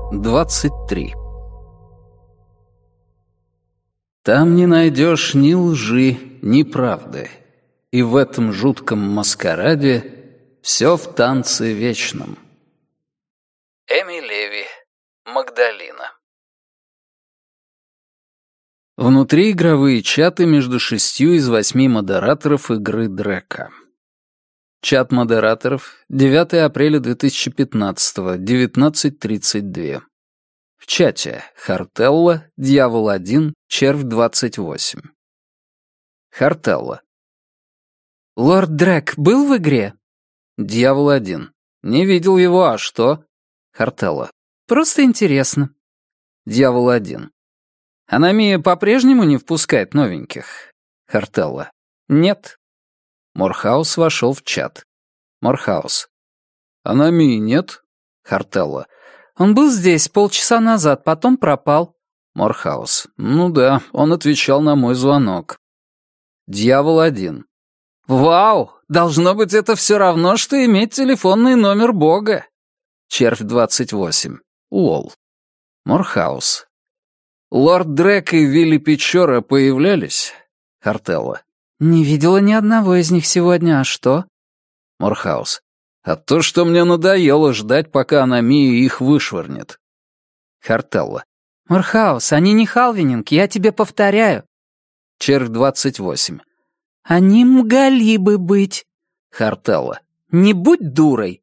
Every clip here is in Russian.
23. Там не найдешь ни лжи, ни правды, и в этом жутком маскараде все в танце вечном. Эми Леви, Магдалина. Внутриигровые чаты между 6 из 8 модераторов игры Дрека. Чат модераторов, 9 апреля 2015, 19:32. В чате Хартелла, Дьявол-1, Червь-28. Хартелла. Лорд Дрек был в игре? Дьявол-1. Не видел его, а что? Хартелла. Просто интересно. Дьявол-1. Аномия по-прежнему не впускает новеньких? Хартелла. Нет. Морхаус вошел в чат. Морхаус. Аномии нет? Хартелла. Он был здесь полчаса назад, потом пропал. Морхаус. Ну да, он отвечал на мой звонок. Дьявол-1. Вау! Должно быть, это все равно, что иметь телефонный номер Бога. Червь-28. Лол. Морхаус. Лорд Дрек и Вилли Печора появлялись? Хартелла. Не видела ни одного из них сегодня, а что? Морхаус. А то, что мне надоело ждать, пока Аномия их вышвырнет. Хартелла. Морхаус, они не Халвининг, я тебе повторяю. Червь-28. Они могли бы быть. Хартелла. Не будь дурой.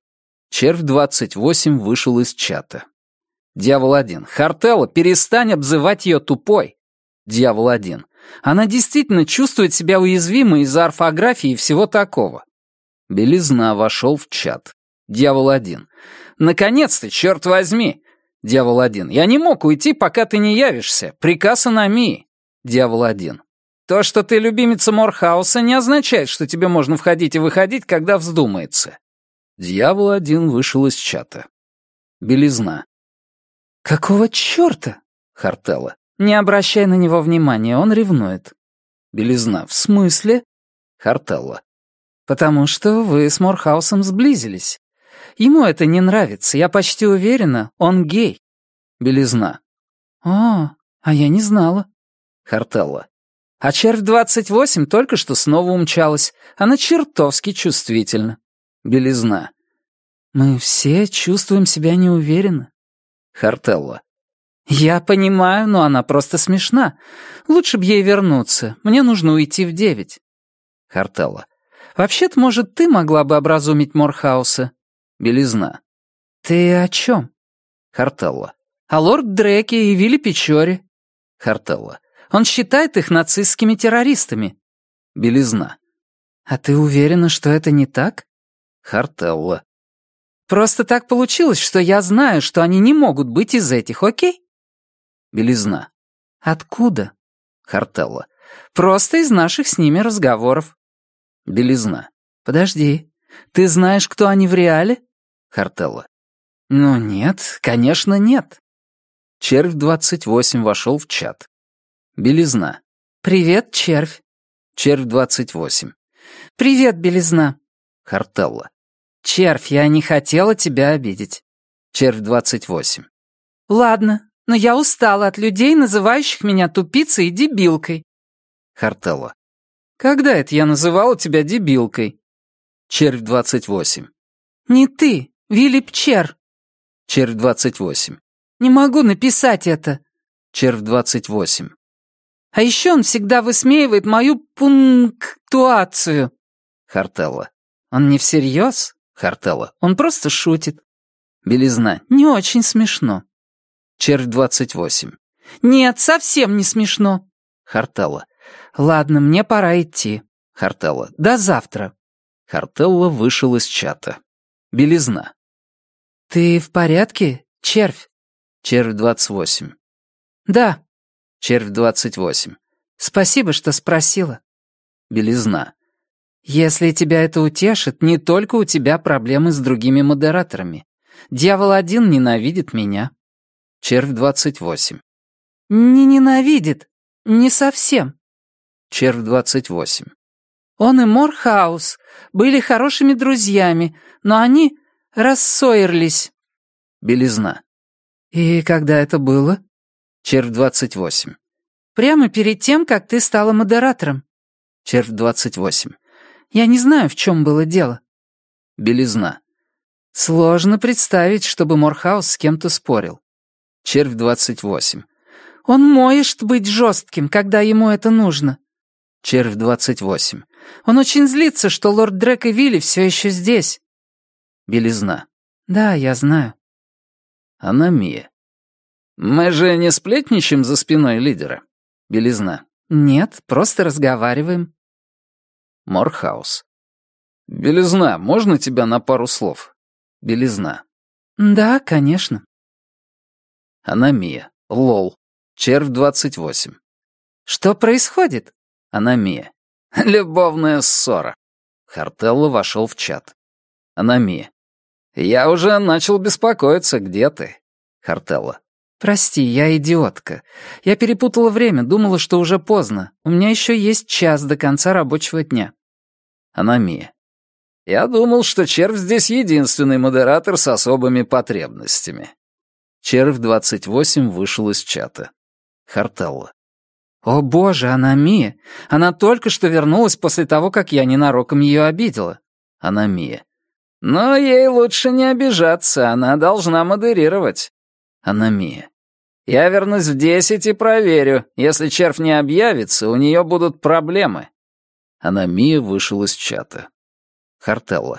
Червь-28 вышел из чата. Дьявол-1. Хартелла, перестань обзывать ее тупой. Дьявол-1. Она действительно чувствует себя уязвимой из-за орфографии и всего такого. Белизна вошел в чат. Дьявол-1. Наконец-то, черт возьми. Дьявол-1. Я не мог уйти, пока ты не явишься. Приказ Аномии. Дьявол-1. То, что ты любимица Морхауса, не означает, что тебе можно входить и выходить, когда вздумается. Дьявол-1 вышел из чата. Белизна. Какого черта? Хартелла. Не обращай на него внимания, он ревнует. Белизна. В смысле? Хартелла. Потому что вы с Морхаусом сблизились. Ему это не нравится, я почти уверена, он гей. Белизна. А я не знала. Хартелла. А Червь-28 только что снова умчалась. Она чертовски чувствительна. Белизна. Мы все чувствуем себя неуверенно. Хартелла. Я понимаю, но она просто смешна. Лучше б ей вернуться. Мне нужно уйти в 9. Хартелла. Вообще-то, может, ты могла бы образумить Морхауса? Белизна. Ты о чем? Хартелла. О лорд Дреке и Вилли Печоре. Хартелла. Он считает их нацистскими террористами. Белизна. А ты уверена, что это не так? Хартелла. Просто так получилось, что я знаю, что они не могут быть из этих, окей? Белизна. Откуда? Хартелла. Просто из наших с ними разговоров. Белизна. Подожди. Ты знаешь, кто они в реале? Хартелла. Ну нет, конечно, нет. Червь-28 вошел в чат. Белизна. Привет, Червь. Червь-28. Привет, Белизна. Хартелла. Червь, я не хотела тебя обидеть. Червь-28. Ладно, но я устала от людей, называющих меня тупицей и дебилкой. Хартелла. Когда это я называла тебя дебилкой? Червь-28. Не ты, Вилли Пчер. Червь-28. Не могу написать это. Червь-28. А еще он всегда высмеивает мою пунктуацию. Хартелла. Он не всерьез? Хартелла. Он просто шутит. Белизна. Не очень смешно. Червь-28. Нет, совсем не смешно. Хартелла. Ладно, мне пора идти. Хартелла. До завтра. Хартелла вышел из чата. Белизна. Ты в порядке, Червь? Червь-28. Да. Червь-28. Спасибо, что спросила. Белизна. Если тебя это утешит, не только у тебя проблемы с другими модераторами. Дьявол-1 ненавидит меня. Червь-28. Не ненавидит. Не совсем. Червь-28. Он и Морхаус были хорошими друзьями, но они рассорились. Белизна. «И когда это было?» Червь 28. «Прямо перед тем, как ты стала модератором». Червь 28. «Я не знаю, в чем было дело». Белизна. «Сложно представить, чтобы Морхаус с кем-то спорил». Червь 28. «Он может быть жестким, когда ему это нужно». Червь 28. «Он очень злится, что лорд Дрек и Вилли все еще здесь». Белизна. «Да, я знаю». Аномия. Мы же не сплетничаем за спиной лидера. Белизна. «Нет, просто разговариваем». Морхаус. Белизна, можно тебя на пару слов? Белизна. «Да, конечно». Аномия. Лол. Червь 28. «Что происходит?» Аномия. Любовная ссора. Хартелло вошел в чат. Аномия. Я уже начал беспокоиться, где ты? Хартелло. «Прости, я идиотка. Я перепутала время, думала, что уже поздно. У меня еще есть час до конца рабочего дня». Аномия. Я думал, что Червь здесь единственный модератор с особыми потребностями. Червь 28 вышел из чата. Хартелло. «О боже, Аномия! Она только что вернулась после того, как я ненароком ее обидела». Аномия. Но ей лучше не обижаться, она должна модерировать. Аномия. Я вернусь в 10 и проверю. Если Червь не объявится, у нее будут проблемы. Аномия вышел из чата. Хартелло.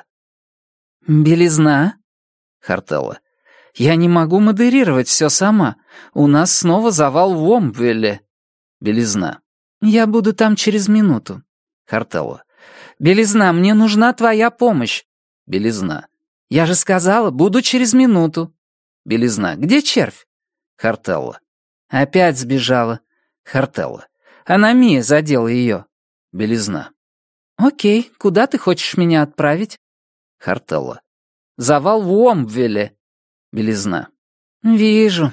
«Белизна?» Хартелло. «Я не могу модерировать все сама. У нас снова завал в Уомбвилле». Белизна. «Я буду там через минуту». Хартелло. «Белизна, мне нужна твоя помощь». Белизна. «Я же сказала, буду через минуту». Белизна. «Где Червь?» Хартелло. «Опять сбежала». Хартелло. «Аномия задела ее». Белизна. «Окей, куда ты хочешь меня отправить?» Хартелло. «Завал в Уомбвилле». Белизна. «Вижу».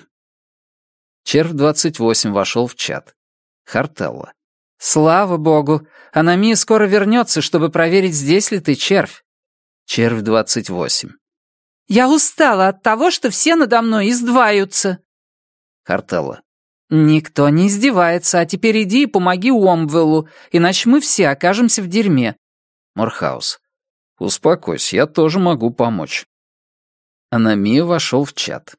Червь 28 вошел в чат. Хартелло. «Слава богу, Аномия скоро вернется, чтобы проверить, здесь ли ты, Червь». Червь 28. «Я устала от того, что все надо мной издеваются». Хартелло. «Никто не издевается, а теперь иди и помоги Уомбвиллу, иначе мы все окажемся в дерьме». Морхаус. Успокойся, я тоже могу помочь. Аномия вошел в чат.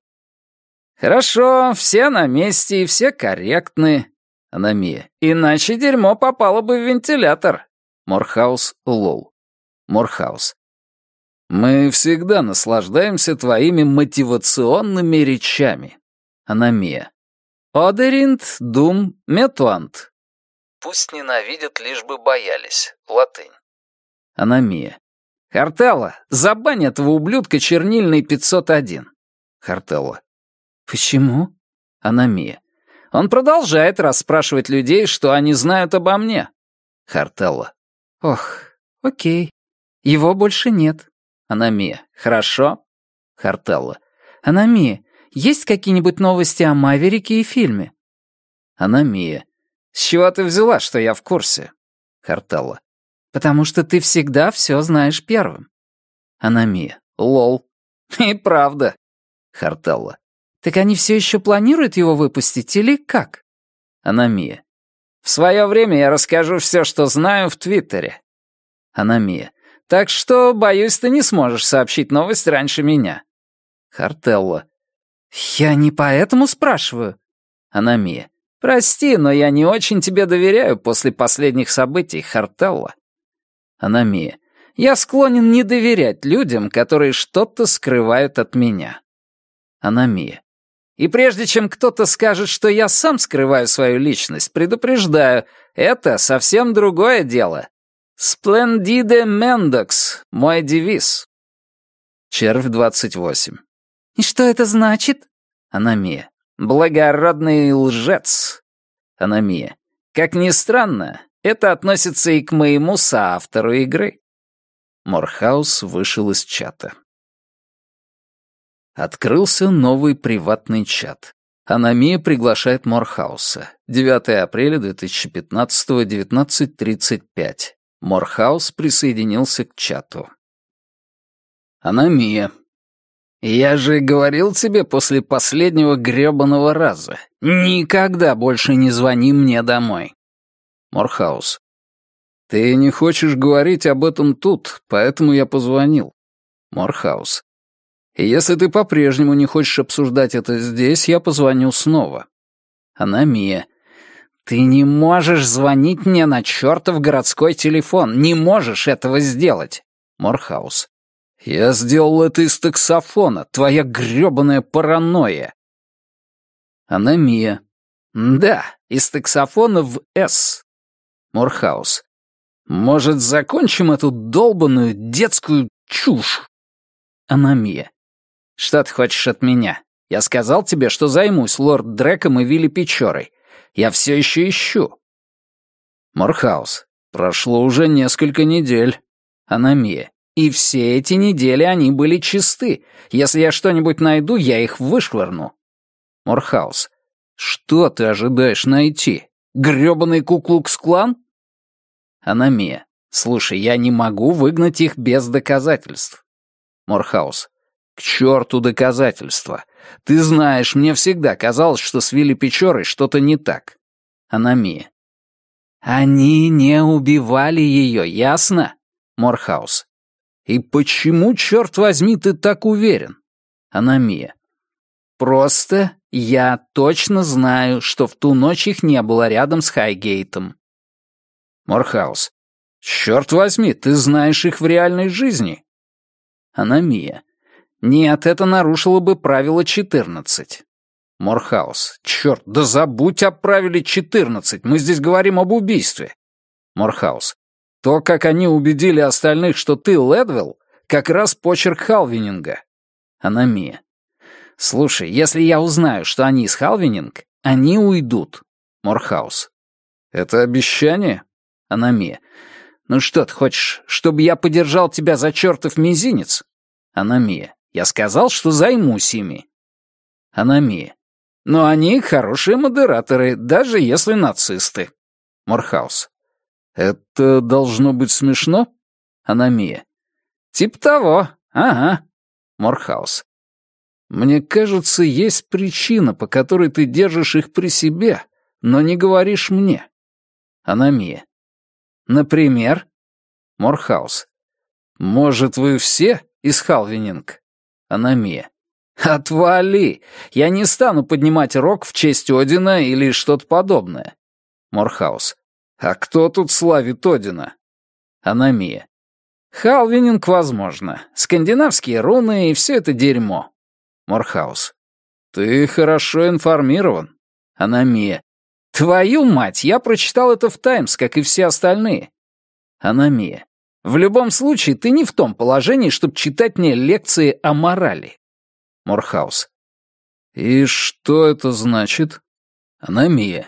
Хорошо, все на месте и все корректны. Аномия. Иначе дерьмо попало бы в вентилятор. Морхаус. Лол. Морхаус. Мы всегда наслаждаемся твоими мотивационными речами. Аномия. Одеринт дум метуант. Пусть ненавидят, лишь бы боялись. Латынь. Аномия. Хартелло, забань этого ублюдка чернильный 501. Хартелло. «Почему?» Аномия. Он продолжает расспрашивать людей, что они знают обо мне. Хартелло. «Ох, окей. Его больше нет». Аномия. Хорошо. Хартелло. «Аномия, есть какие-нибудь новости о Маверике и фильме?» Аномия. С чего ты взяла, что я в курсе? Хартелло. «Потому что ты всегда все знаешь первым». Аномия. Лол. И правда. Хартелло. «Так они все еще планируют его выпустить или как?» Аномия. В свое время я расскажу все, что знаю, в Твиттере. Аномия. Так что, боюсь, ты не сможешь сообщить новость раньше меня. Хартелло. «Я не поэтому спрашиваю». Аномия. Прости, но я не очень тебе доверяю после последних событий, Хартелло. Аномия. Я склонен не доверять людям, которые что-то скрывают от меня. Аномия. И прежде чем кто-то скажет, что я сам скрываю свою личность, предупреждаю, это совсем другое дело. «Splendide mendax» — мой девиз. Червь 28. «И что это значит?» Аномия. Благородный лжец. Аномия. Как ни странно, это относится и к моему соавтору игры. Морхаус вышел из чата. Открылся новый приватный чат. Аномия приглашает Морхауса. 9 апреля 2015, 19:35. Морхаус присоединился к чату. Аномия. Я же говорил тебе после последнего грёбаного раза. Никогда больше не звони мне домой. Морхаус. Ты не хочешь говорить об этом тут, поэтому я позвонил. Морхаус. И если ты по-прежнему не хочешь обсуждать это здесь, я позвоню снова. Аномия. Ты не можешь звонить мне на чертов городской телефон. Не можешь этого сделать. Морхаус. Я сделал это из таксофона. Твоя грёбаная паранойя. Аномия. Да, из таксофона в «С». Морхаус. Может, закончим эту долбаную детскую чушь? Аномия. Что ты хочешь от меня? Я сказал тебе, что займусь лорд Дреком и Вилли Печорой. Я все еще ищу. Морхаус. Прошло уже несколько недель. Аномия. И все эти недели они были чисты. Если я что-нибудь найду, я их вышвырну. Морхаус. Что ты ожидаешь найти? Грёбаный Ку-Клукс-Клан? Аномия. Слушай, я не могу выгнать их без доказательств. Морхаус. К черту доказательства. Ты знаешь, мне всегда казалось, что с Вилли Печорой что-то не так. Аномия. Они не убивали ее, ясно? Морхаус. И почему, черт возьми, ты так уверен? Аномия. Просто я точно знаю, что в ту ночь их не было рядом с Хайгейтом. Морхаус. Черт возьми, ты знаешь их в реальной жизни. Аномия. Нет, это нарушило бы правило 14. Морхаус. Черт, да забудь о правиле 14, мы здесь говорим об убийстве. Морхаус. То, как они убедили остальных, что ты Лэдвелл, как раз почерк Халвининга. Аномия. Слушай, если я узнаю, что они из Халвининг, они уйдут. Морхаус. Это обещание? Аномия. Ну что ты хочешь, чтобы я подержал тебя за чертов мизинец? Аномия. Я сказал, что займусь ими. Аномия. Но они хорошие модераторы, даже если нацисты. Морхаус. Это должно быть смешно? Аномия. Тип того, ага. Морхаус. Мне кажется, есть причина, по которой ты держишь их при себе, но не говоришь мне. Аномия. Например? Морхаус. Может, вы все из Халвининг? Аномия. Отвали! Я не стану поднимать рог в честь Одина или что-то подобное. Морхаус. А кто тут славит Одина? Аномия. Халвининг, возможно. Скандинавские руны и все это дерьмо. Морхаус. Ты хорошо информирован. Аномия. Твою мать, я прочитал это в «Таймс», как и все остальные. Аномия. В любом случае, ты не в том положении, чтобы читать мне лекции о морали. Морхаус. И что это значит? Аномия.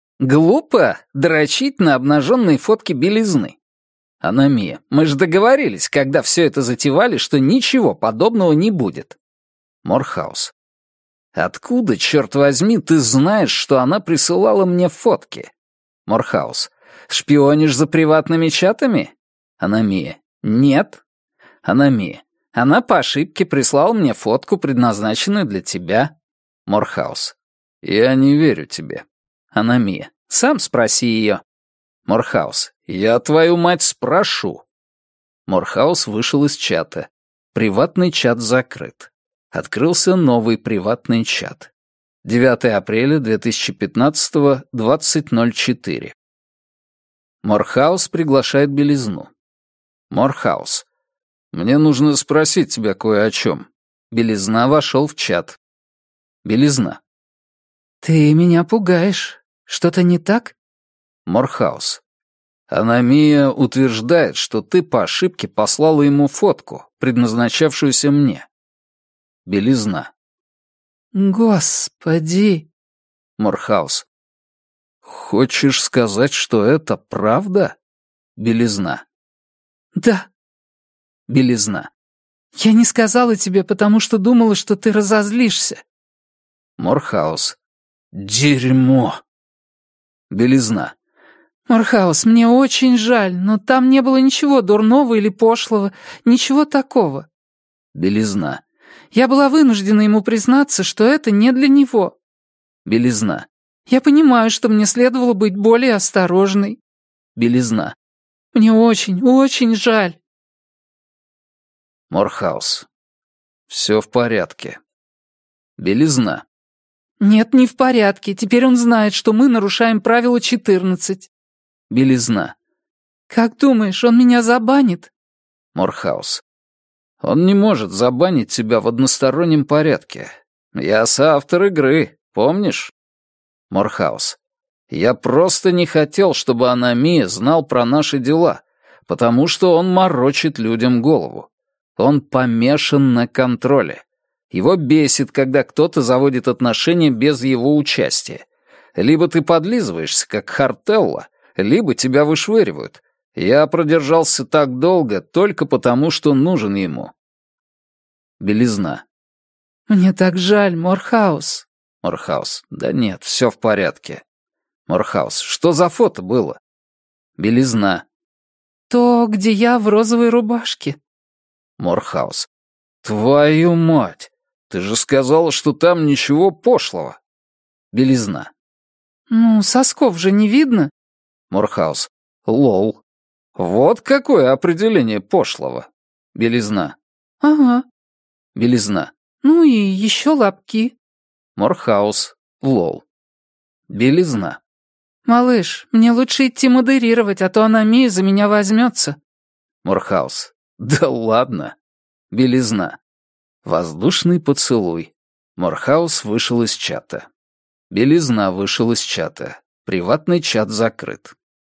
Глупо дрочить на обнаженные фотки белизны. Аномия. Мы же договорились, когда все это затевали, что ничего подобного не будет. Морхаус. Откуда, черт возьми, ты знаешь, что она присылала мне фотки? Морхаус. Шпионишь за приватными чатами? Аномия. Нет. Аномия. Она по ошибке прислала мне фотку, предназначенную для тебя. Морхаус. Я не верю тебе. Аномия. Сам спроси ее. Морхаус. Я твою мать спрошу. Морхаус вышел из чата. Приватный чат закрыт. Открылся новый приватный чат. 9 апреля 2015, 20:04. Морхаус приглашает белизну. Морхаус. Мне нужно спросить тебя кое о чем. Белизна вошел в чат. Белизна. Ты меня пугаешь. Что-то не так? Морхаус. Аномия утверждает, что ты по ошибке послала ему фотку, предназначавшуюся мне. Белизна. Господи. Морхаус. Хочешь сказать, что это правда? Белизна. Да. Белизна. Я не сказала тебе, потому что думала, что ты разозлишься. Морхаус. Дерьмо. Белизна. Морхаус, мне очень жаль, но там не было ничего дурного или пошлого, ничего такого. Белизна. Я была вынуждена ему признаться, что это не для него. Белизна. Я понимаю, что мне следовало быть более осторожной. Белизна. Мне очень, очень жаль. Морхаус. Все в порядке. Белизна. Нет, не в порядке. Теперь он знает, что мы нарушаем правило 14. Белизна. Как думаешь, он меня забанит? Морхаус. Он не может забанить тебя в одностороннем порядке. Я соавтор игры, помнишь? Морхаус. Я просто не хотел, чтобы Аномия знал про наши дела, потому что он морочит людям голову. Он помешан на контроле. Его бесит, когда кто-то заводит отношения без его участия. Либо ты подлизываешься, как Хартелла, либо тебя вышвыривают. Я продержался так долго только потому, что нужен ему. Белизна. Мне так жаль, Морхаус. Морхаус. Да нет, все в порядке. Морхаус. Что за фото было? Белизна. То, где я в розовой рубашке. Морхаус. Твою мать! Ты же сказала, что там ничего пошлого. Белизна. Ну, сосков же не видно. Морхаус. Лол. Вот какое определение пошлого. Белизна. Ага. Белизна. Ну и еще лапки. Морхаус. Лол. Белизна. Малыш, мне лучше идти модерировать, а то Аномия за меня возьмется. Морхаус. Да ладно. Белизна. Воздушный поцелуй. Морхаус вышел из чата. Белизна вышел из чата. Приватный чат закрыт.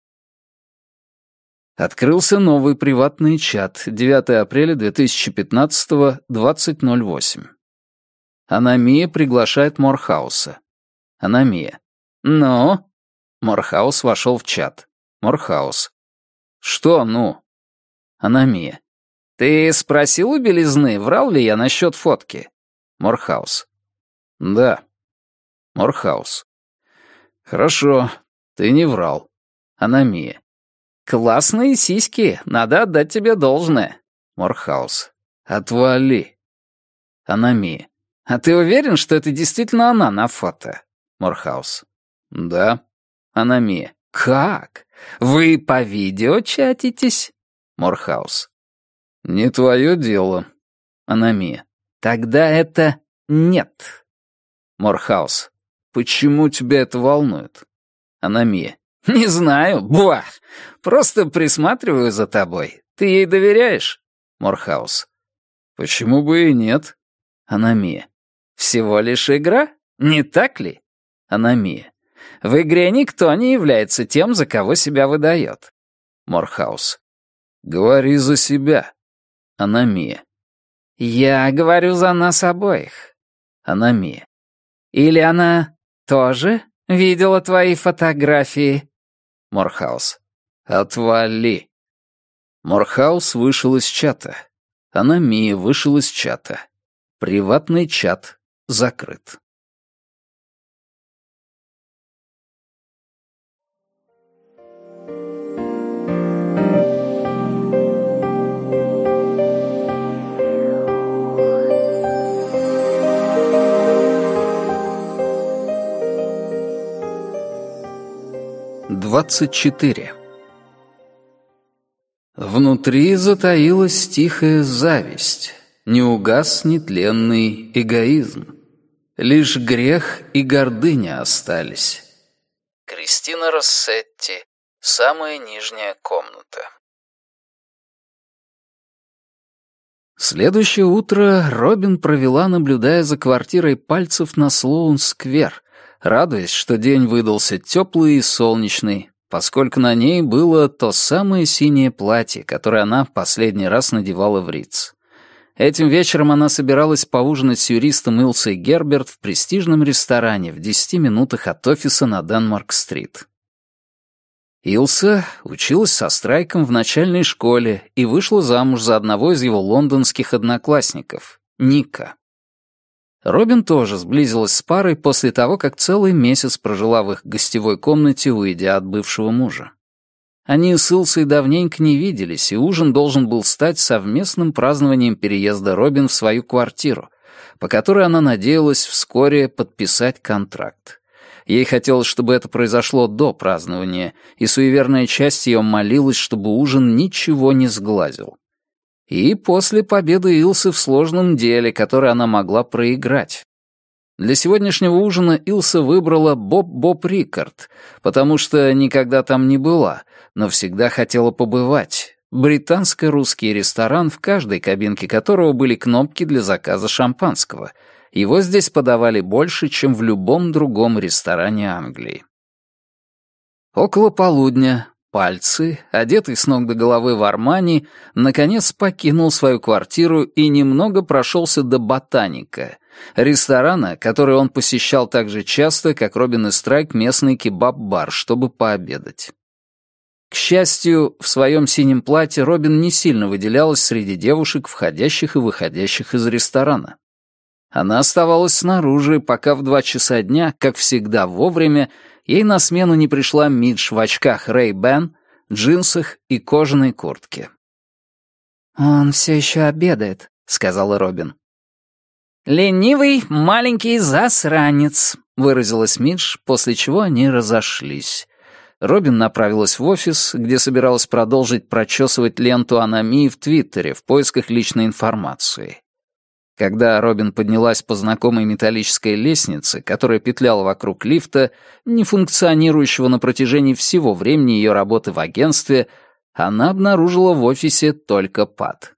Открылся новый приватный чат. 9 апреля 2015, 20:08. Аномия приглашает Морхауса. Аномия. «Ну?» Морхаус вошел в чат. Морхаус. «Что «ну»?» Аномия. «Ты спросил у Белизны, врал ли я насчет фотки?» Морхаус. «Да». Морхаус. «Хорошо, ты не врал». Аномия. «Классные сиськи, надо отдать тебе должное». Морхаус. «Отвали». Аномия. «А ты уверен, что это действительно она на фото?» Морхаус. «Да». Аномия. «Как? Вы по видео чатитесь?» Морхаус. «Не твое дело». Аномия. «Тогда это нет». Морхаус. «Почему тебя это волнует?» Аномия. «Не знаю, буah. Просто присматриваю за тобой. Ты ей доверяешь?» Морхаус. «Почему бы и нет?» Аномия. «Всего лишь игра, не так ли?» Аномия. «В игре никто не является тем, за кого себя выдает». Морхаус. «Говори за себя». Аномия. «Я говорю за нас обоих». Аномия. «Или она тоже видела твои фотографии?» Морхаус. «Отвали». Морхаус вышел из чата. Аномия вышел из чата. Приватный чат закрыт. Двадцать 24. Внутри затаилась тихая зависть, не угас нетленный эгоизм. Лишь грех и гордыня остались. Кристина Россетти. Самая нижняя комната. Следующее утро Робин провела, наблюдая за квартирой Пальцев на Слоун-сквер, радуясь, что день выдался теплый и солнечный, поскольку на ней было то самое синее платье, которое она последний раз надевала в Риц. Этим вечером она собиралась поужинать с юристом Илсой Герберт в престижном ресторане в 10 минутах от офиса на Денмарк-стрит. Илса училась со Страйком в начальной школе и вышла замуж за одного из его лондонских одноклассников, Ника. Робин тоже сблизилась с парой после того, как целый месяц прожила в их гостевой комнате, уйдя от бывшего мужа. Они с Илсой давненько не виделись, и ужин должен был стать совместным празднованием переезда Робин в свою квартиру, по которой она надеялась вскоре подписать контракт. Ей хотелось, чтобы это произошло до празднования, и суеверная часть ее молилась, чтобы ужин ничего не сглазил. И после победы Илсы в сложном деле, которое она могла проиграть. Для сегодняшнего ужина Илса выбрала Боб Рикард, потому что никогда там не была, но всегда хотела побывать. Британско-русский ресторан, в каждой кабинке которого были кнопки для заказа шампанского. Его здесь подавали больше, чем в любом другом ресторане Англии. Около полудня Пальцы, одетый с ног до головы в Армани, наконец покинул свою квартиру и немного прошелся до «Ботаника», ресторана, который он посещал так же часто, как Робин и Страйк, местный кебаб-бар, чтобы пообедать. К счастью, в своем синем платье Робин не сильно выделялась среди девушек, входящих и выходящих из ресторана. Она оставалась снаружи, пока в 2 часа дня, как всегда вовремя, ей на смену не пришла Мидж в очках Ray-Ban, джинсах и кожаной куртке. «Он все еще обедает», — сказала Робин. «Ленивый маленький засранец», — выразилась Мидж, после чего они разошлись. Робин направилась в офис, где собиралась продолжить прочесывать ленту аномии в Твиттере в поисках личной информации. Когда Робин поднялась по знакомой металлической лестнице, которая петляла вокруг лифта, не функционирующего на протяжении всего времени ее работы в агентстве, она обнаружила в офисе только Пат.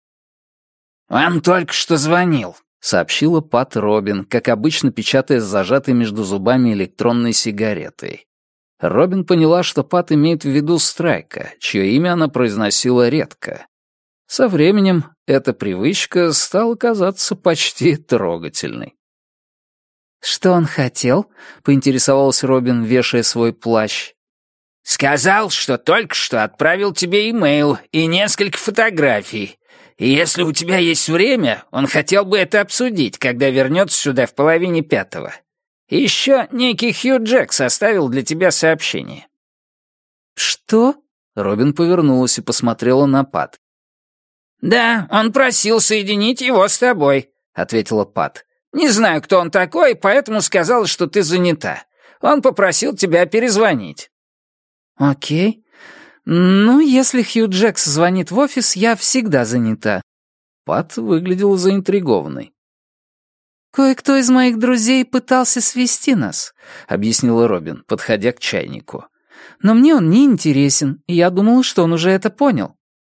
«Вам только что звонил», — сообщила Пат Робин, как обычно печатая с зажатой между зубами электронной сигаретой. Робин поняла, что Пат имеет в виду Страйка, чье имя она произносила редко. Со временем эта привычка стала казаться почти трогательной. «Что он хотел?» — поинтересовалась Робин, вешая свой плащ. «Сказал, что только что отправил тебе имейл и несколько фотографий. И если у тебя есть время, он хотел бы это обсудить, когда вернется сюда в 4:30. И еще некий Хью Джекс оставил для тебя сообщение». «Что?» — Робин повернулась и посмотрела на Пат. «Да, он просил соединить его с тобой», — ответила Пат. «Не знаю, кто он такой, поэтому сказал, что ты занята. Он попросил тебя перезвонить». «Окей. Ну, если Хью Джекс звонит в офис, я всегда занята». Пат выглядела заинтригованной. «Кое-кто из моих друзей пытался свести нас», — объяснила Робин, подходя к чайнику. «Но мне он не интересен, и я думала, что он уже это понял».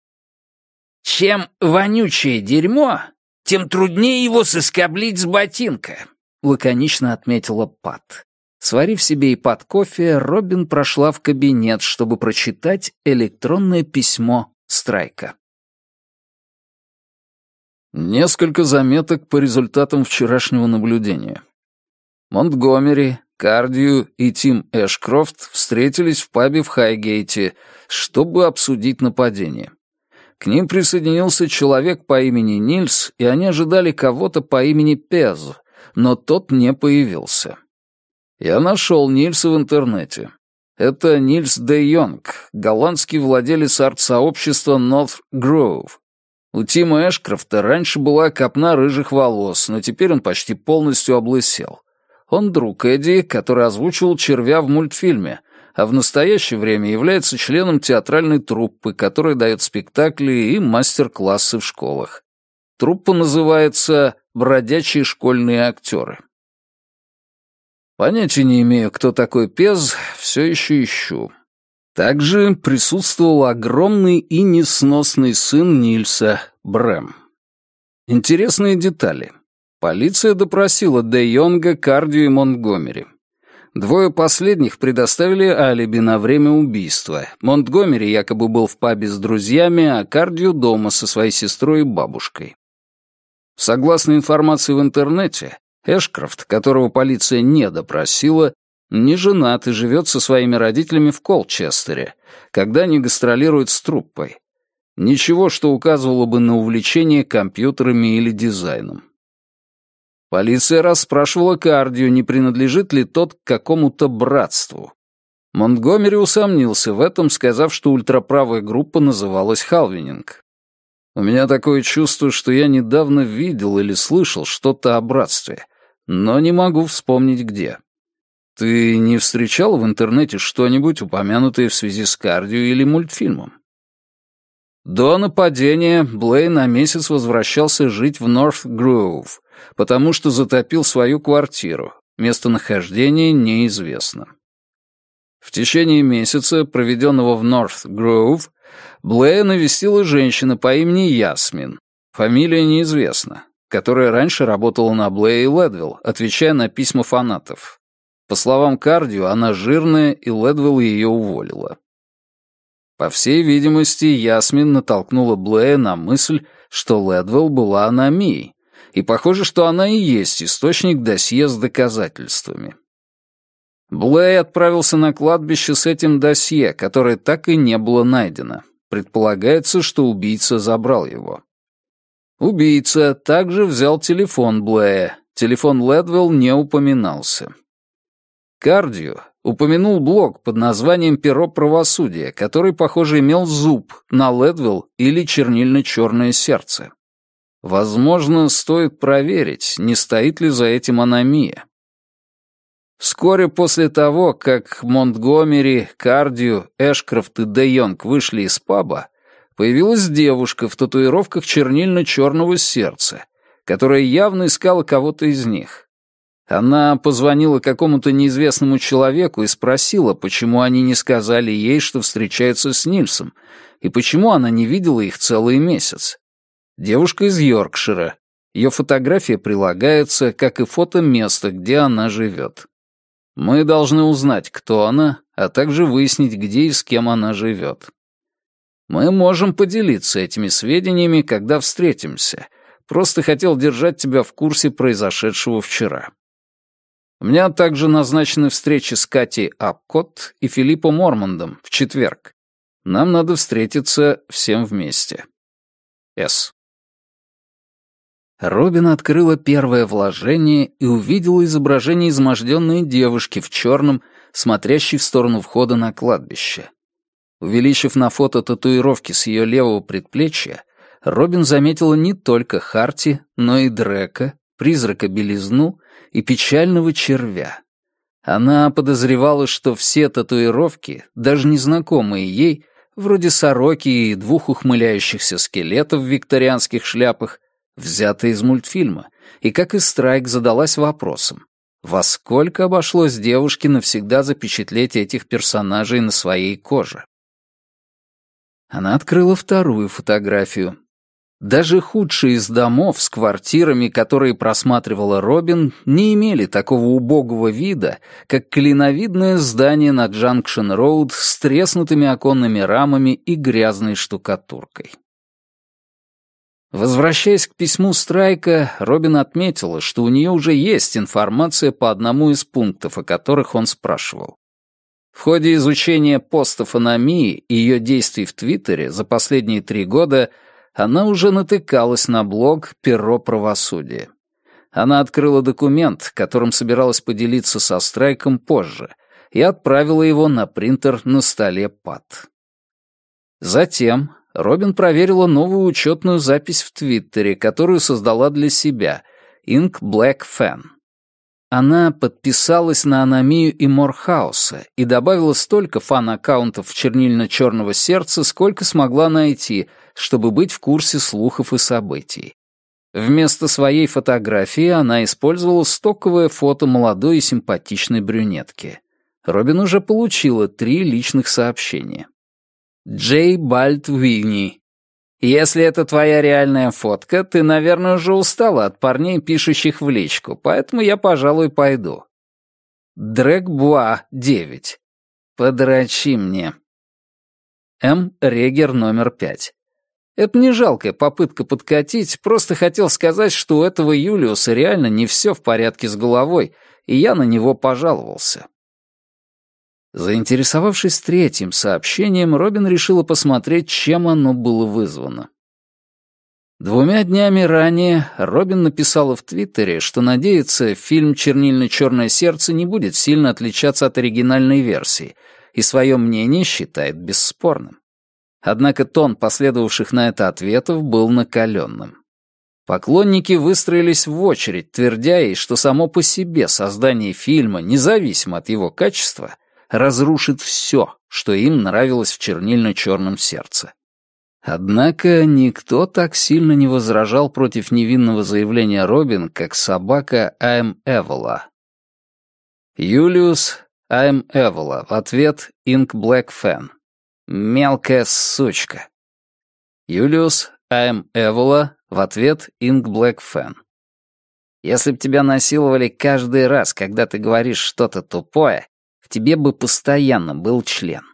«Чем вонючее дерьмо, тем труднее его соскоблить с ботинка», — лаконично отметила Пат. Сварив себе и Пат кофе, Робин прошла в кабинет, чтобы прочитать электронное письмо Страйка. Несколько заметок по результатам вчерашнего наблюдения. Монтгомери, Кардью и Тим Эшкрофт встретились в пабе в Хайгейте, чтобы обсудить нападение. К ним присоединился человек по имени Нильс, и они ожидали кого-то по имени Пез, но тот не появился. Я нашел Нильса в интернете. Это Нильс де Йонг, голландский владелец арт-сообщества North Grove. У Тима Эшкрофта раньше была копна рыжих волос, но теперь он почти полностью облысел. Он друг Эдди, который озвучивал червя в мультфильме, а в настоящее время является членом театральной труппы, которая дает спектакли и мастер-классы в школах. Труппа называется «Бродячие школьные актеры». Понятия не имею, кто такой Пез, все еще ищу. Также присутствовал огромный и несносный сын Нильса, Брэм. Интересные детали. Полиция допросила Де Йонга, Кардью и Монтгомери. 2 последних предоставили алиби на время убийства. Монтгомери якобы был в пабе с друзьями, а Кардью дома со своей сестрой и бабушкой. Согласно информации в интернете, Эшкрофт, которого полиция не допросила, не женат и живет со своими родителями в Колчестере, когда они гастролируют с труппой. Ничего, что указывало бы на увлечение компьютерами или дизайном. Полиция расспрашивала Кардью, не принадлежит ли тот к какому-то братству. Монтгомери усомнился в этом, сказав, что ультраправая группа называлась «Халвининг». У меня такое чувство, что я недавно видел или слышал что-то о братстве, но не могу вспомнить где. Ты не встречал в интернете что-нибудь, упомянутое в связи с кардио или мультфильмом? До нападения Блей на месяц возвращался жить в Норт-Гроув, потому что затопил свою квартиру. Местонахождение неизвестно. В течение месяца, проведенного в Норт-Гроув, Блея навестила женщина по имени Ясмин, фамилия неизвестна, которая раньше работала на Блея и Ледвилл, отвечая на письма фанатов. По словам кардио, она жирная, и Ледвилл ее уволила. По всей видимости, Ясмин натолкнула Блея на мысль, что Ледвилл была аномией, и похоже, что она и есть источник досье с доказательствами. Блей отправился на кладбище с этим досье, которое так и не было найдено. Предполагается, что убийца забрал его. Убийца также взял телефон Блея. Телефон Ледвилл не упоминался. Кардио упомянул блог под названием «Перо правосудия», который, похоже, имел зуб на Ледвилл или чернильно-черное сердце. Возможно, стоит проверить, не стоит ли за этим аномия. Вскоре после того, как Монтгомери, Кардио, Эшкрофт и Де Йонг вышли из паба, появилась девушка в татуировках чернильно-черного сердца, которая явно искала кого-то из них. Она позвонила какому-то неизвестному человеку и спросила, почему они не сказали ей, что встречаются с Нильсом, и почему она не видела их целый месяц. Девушка из Йоркшира. Ее фотография прилагается, как и фото места, где она живет. Мы должны узнать, кто она, а также выяснить, где и с кем она живет. Мы можем поделиться этими сведениями, когда встретимся. Просто хотел держать тебя в курсе произошедшего вчера. У меня также назначены встречи с Катей Апкотт и Филиппом Ормандом в четверг. Нам надо встретиться всем вместе. С. Робин открыла первое вложение и увидела изображение изможденной девушки в черном, смотрящей в сторону входа на кладбище. Увеличив на фото татуировки с ее левого предплечья, Робин заметила не только Харти, но и Дрека, призрака-белизну и печального червя. Она подозревала, что все татуировки, даже незнакомые ей, вроде сороки и двух ухмыляющихся скелетов в викторианских шляпах, взята из мультфильма, и, как и Страйк, задалась вопросом, во сколько обошлось девушке навсегда запечатлеть этих персонажей на своей коже. Она открыла вторую фотографию. Даже худшие из домов с квартирами, которые просматривала Робин, не имели такого убогого вида, как клиновидное здание на Джанкшн-Роуд с треснутыми оконными рамами и грязной штукатуркой. Возвращаясь к письму Страйка, Робин отметила, что у нее уже есть информация по одному из пунктов, о которых он спрашивал. В ходе изучения постов аномии и ее действий в Твиттере за последние 3 года она уже натыкалась на блог «Перо правосудия». Она открыла документ, которым собиралась поделиться со Страйком позже, и отправила его на принтер на столе Пат. Затем Робин проверила новую учетную запись в Твиттере, которую создала для себя, Ink Black Fan. Она подписалась на аномию и Морхауса и добавила столько фан-аккаунтов в чернильно-черного сердца, сколько смогла найти, чтобы быть в курсе слухов и событий. Вместо своей фотографии она использовала стоковое фото молодой и симпатичной брюнетки. Робин уже получила 3 личных сообщения. Джей Бальдвини. Если это твоя реальная фотка, ты, наверное, уже устала от парней, пишущих в личку, поэтому я, пожалуй, пойду. Дрек Буа, 9. Подрочи мне. М. Регер, номер 5. Это не жалкая попытка подкатить, просто хотел сказать, что у этого Юлиуса реально не все в порядке с головой, и я на него пожаловался. Заинтересовавшись 3-м сообщением, Робин решила посмотреть, чем оно было вызвано. 2 днями ранее Робин написала в Твиттере, что надеется, фильм «Чернильно-черное сердце» не будет сильно отличаться от оригинальной версии, и свое мнение считает бесспорным. Однако тон последовавших на это ответов был накаленным. Поклонники выстроились в очередь, твердя ей, что само по себе создание фильма, независимо от его качества, разрушит все, что им нравилось в «Чернильно-черном сердце». Однако никто так сильно не возражал против невинного заявления Робин, как собака I'm Evola. Юлиус I'm Evola, в ответ Ink Black Fan. Мелкая сучка. Юлиус I'm Evola, в ответ Ink Black Fan. Если б тебя насиловали каждый раз, когда ты говоришь что-то тупое, в тебе бы постоянно был член.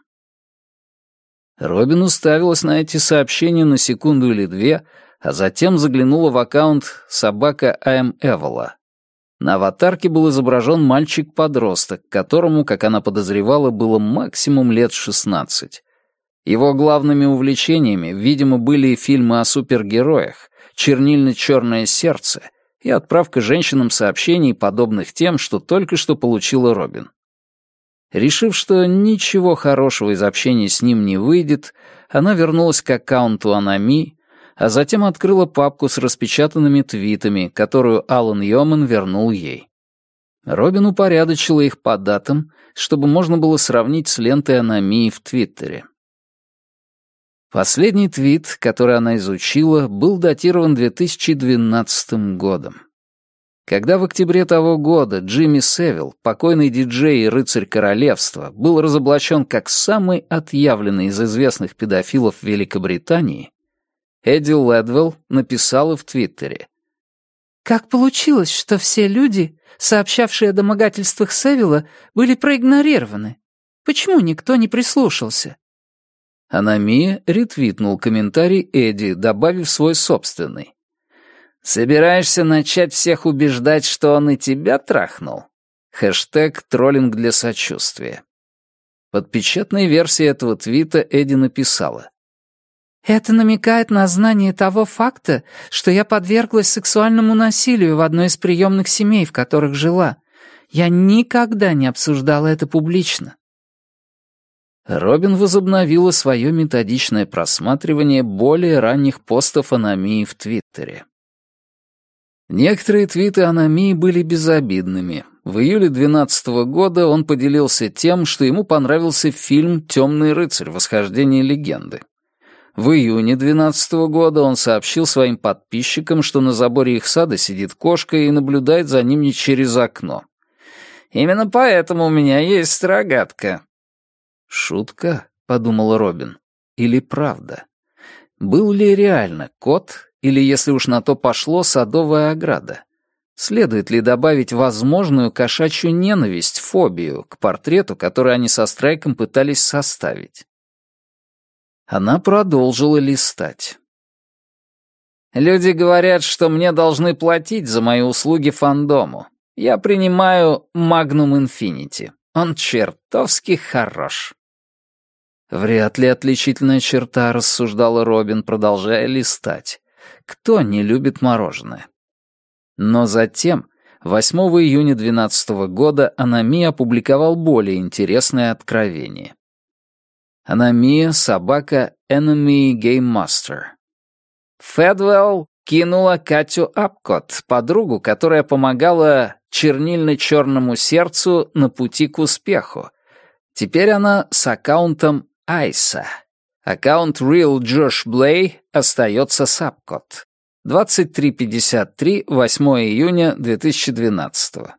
Робин уставилась на эти сообщения на секунду или две, а затем заглянула в аккаунт «Собака I'm Evola». На аватарке был изображен мальчик-подросток, которому, как она подозревала, было максимум лет 16. Его главными увлечениями, видимо, были фильмы о супергероях, «Чернильно-черное сердце» и отправка женщинам сообщений, подобных тем, что только что получила Робин. Решив, что ничего хорошего из общения с ним не выйдет, она вернулась к аккаунту Анами, а затем открыла папку с распечатанными твитами, которую Алан Йоман вернул ей. Робин упорядочила их по датам, чтобы можно было сравнить с лентой Анами в Твиттере. Последний твит, который она изучила, был датирован 2012 годом. Когда в октябре того года Джимми Севилл, покойный диджей и рыцарь королевства, был разоблачен как самый отъявленный из известных педофилов Великобритании, Эдди Лэдвелл написала в Твиттере: «Как получилось, что все люди, сообщавшие о домогательствах Севилла, были проигнорированы? Почему никто не прислушался?» Анами ретвитнул комментарий Эдди, добавив свой собственный. «Собираешься начать всех убеждать, что он и тебя трахнул?» Хэштег «Троллинг для сочувствия». Под печатной версией этого твита Эдди написала: «Это намекает на знание того факта, что я подверглась сексуальному насилию в одной из приемных семей, в которых жила. Я никогда не обсуждала это публично». Робин возобновила свое методичное просматривание более ранних постов Анами в Твиттере. Некоторые твиты Анами были безобидными. В июле 2012 года он поделился тем, что ему понравился фильм «Темный рыцарь. Восхождение легенды». В июне 2012 года он сообщил своим подписчикам, что на заборе их сада сидит кошка и наблюдает за ними через окно. «Именно поэтому у меня есть рогатка». «Шутка?» — подумала Робин. «Или правда? Был ли реально кот, или, если уж на то пошло, садовая ограда? Следует ли добавить возможную кошачью ненависть, фобию, к портрету, который они со Страйком пытались составить?» Она продолжила листать. «Люди говорят, что мне должны платить за мои услуги фандому. Я принимаю Magnum Infinity. Он чертовски хорош». «Вряд ли отличительная черта», — рассуждала Робин, продолжая листать. «Кто не любит мороженое?» Но затем, 8 июня 2012 года, Анами опубликовал более интересное откровение. Анами, собака Enemy Game Master. Фэдвелл кинула Катю Апкот, подругу, которая помогала чернильно-черному сердцу на пути к успеху. Теперь она с аккаунтом Айса. Аккаунт Real Josh Blay остается с Апкот. 23:53, 8 июня 2012.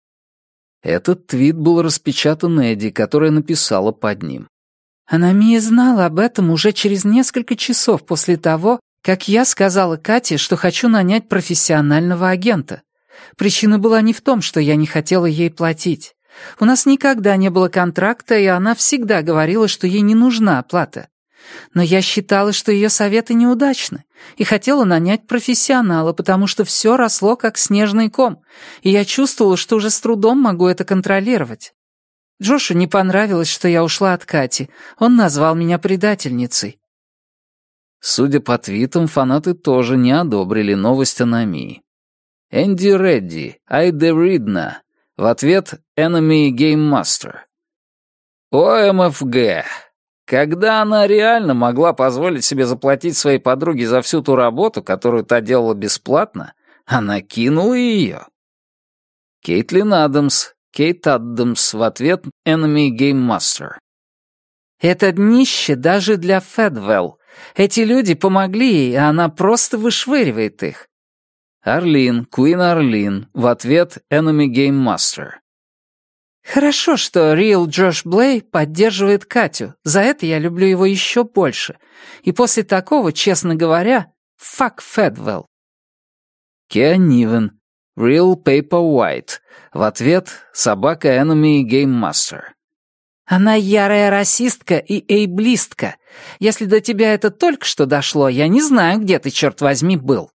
Этот твит был распечатан Эдди, которая написала под ним: «Анами знала об этом уже через несколько часов после того, как я сказала Кате, что хочу нанять профессионального агента. Причина была не в том, что я не хотела ей платить. У нас никогда не было контракта, и она всегда говорила, что ей не нужна оплата. Но я считала, что ее советы неудачны, и хотела нанять профессионала, потому что все росло как снежный ком, и я чувствовала, что уже с трудом могу это контролировать. Джошу не понравилось, что я ушла от Кати. Он назвал меня предательницей». Судя по твитам, фанаты тоже не одобрили новость Анами. Энди Редди, Айде Ридна. В ответ Enemy Game Master. ОМФГ. Когда она реально могла позволить себе заплатить своей подруге за всю ту работу, которую та делала бесплатно, она кинула ее. Кейтлин Адамс, Кейт Адамс в ответ Enemy Game Master. Это днище даже для Федвелл. Эти люди помогли ей, а она просто вышвыривает их. Арлин, Куин Арлин в ответ Enemy Game Master. Хорошо, что Real Джош Блей поддерживает Катю. За это я люблю его еще больше. И после такого, честно говоря, fuck Федвелл. Кеа Нивен, Real Paper White в ответ собака Enemy Game Master. Она ярая расистка и эйблистка. Если до тебя это только что дошло, я не знаю, где ты, черт возьми, был.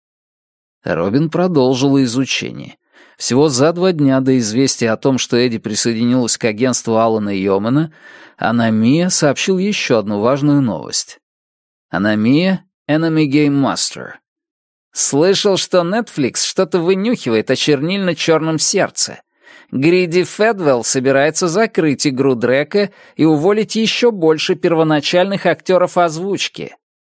Робин продолжила изучение. Всего за 2 дня до известия о том, что Эдди присоединилась к агентству Алана Йомена, Анамия сообщил еще одну важную новость. Анамия — Enemy Game Master. Слышал, что Netflix что-то вынюхивает о чернильно-черном сердце. Гриди Федвелл собирается закрыть игру Дрека и уволить еще больше первоначальных актеров озвучки.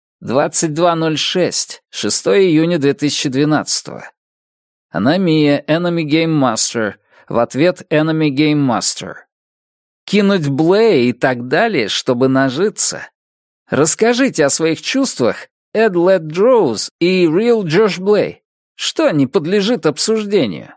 22:06, 6 июня 2012. Анамия, Enemy Game Master, в ответ Enemy Game Master. Кинуть Блея и так далее, чтобы нажиться. Расскажите о своих чувствах Эд Лед Дроуз и Real Джош Блей. Что не подлежит обсуждению?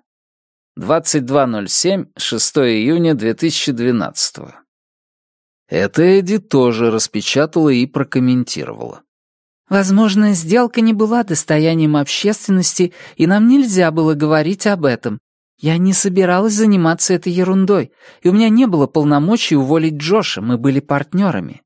22:07, 6 июня 2012. Это Эдди тоже распечатала и прокомментировала. Возможно, сделка не была достоянием общественности, и нам нельзя было говорить об этом. Я не собиралась заниматься этой ерундой, и у меня не было полномочий уволить Джоша, мы были партнерами.